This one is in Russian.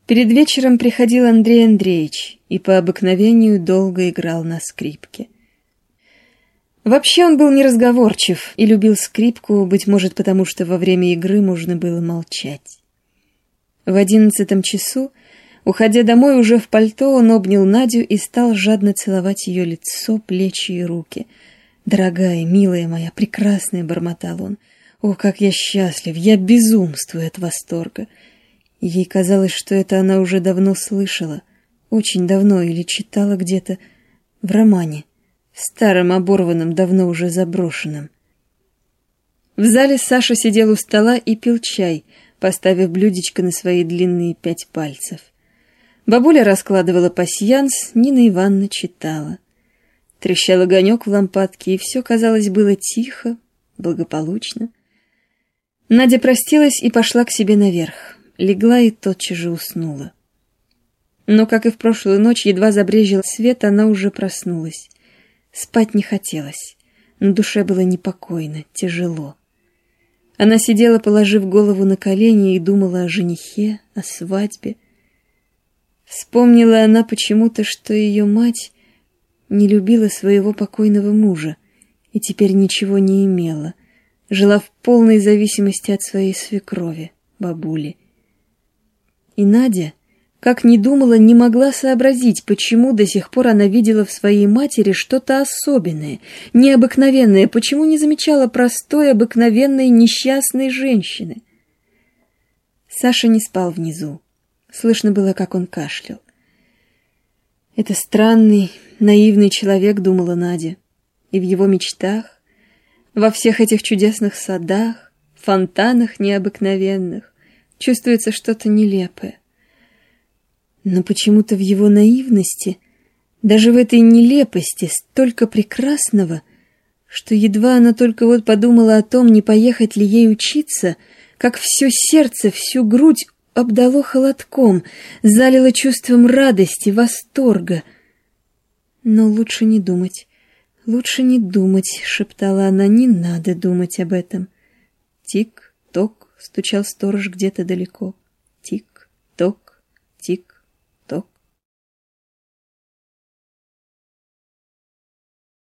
Перед вечером приходил Андрей Андреевич и по обыкновению долго играл на скрипке. Вообще он был неразговорчив и любил скрипку, быть может, потому что во время игры можно было молчать. В 11 часу, уходя домой уже в пальто, он обнял Надю и стал жадно целовать ее лицо, плечи и руки. «Дорогая, милая моя, прекрасная», — бормотал он. «О, как я счастлив! Я безумствую от восторга!» Ей казалось, что это она уже давно слышала, очень давно, или читала где-то в романе, старом, оборванном, давно уже заброшенном. В зале Саша сидел у стола и пил чай, поставив блюдечко на свои длинные 5 пальцев. Бабуля раскладывала пасьянс, Нина Ивановна читала. Трещал огонек в лампадке, и все, казалось, было тихо, благополучно. Надя простилась и пошла к себе наверх. Легла и тотчас же уснула. Но, как и в прошлую ночь, едва забрезжил свет, она уже проснулась. Спать не хотелось, на душе было непокойно, тяжело. Она сидела, положив голову на колени, и думала о женихе, о свадьбе. Вспомнила она почему-то, что ее мать не любила своего покойного мужа и теперь ничего не имела, жила в полной зависимости от своей свекрови, бабули. И Надя, как ни думала, не могла сообразить, почему до сих пор она видела в своей матери что-то особенное, необыкновенное, почему не замечала простой, обыкновенной, несчастной женщины. Саша не спал внизу. Слышно было, как он кашлял. «Это странный, наивный человек», — думала Надя, и в его мечтах, во всех этих чудесных садах, фонтанах необыкновенных, чувствуется что-то нелепое. Но почему-то в его наивности, даже в этой нелепости, столько прекрасного, что едва она только вот подумала о том, не поехать ли ей учиться, как все сердце, всю грудь обдало холодком, залило чувством радости, восторга. Но лучше не думать, шептала она, не надо думать об этом. Тик-ток, стучал сторож где-то далеко. Тик-ток, тик.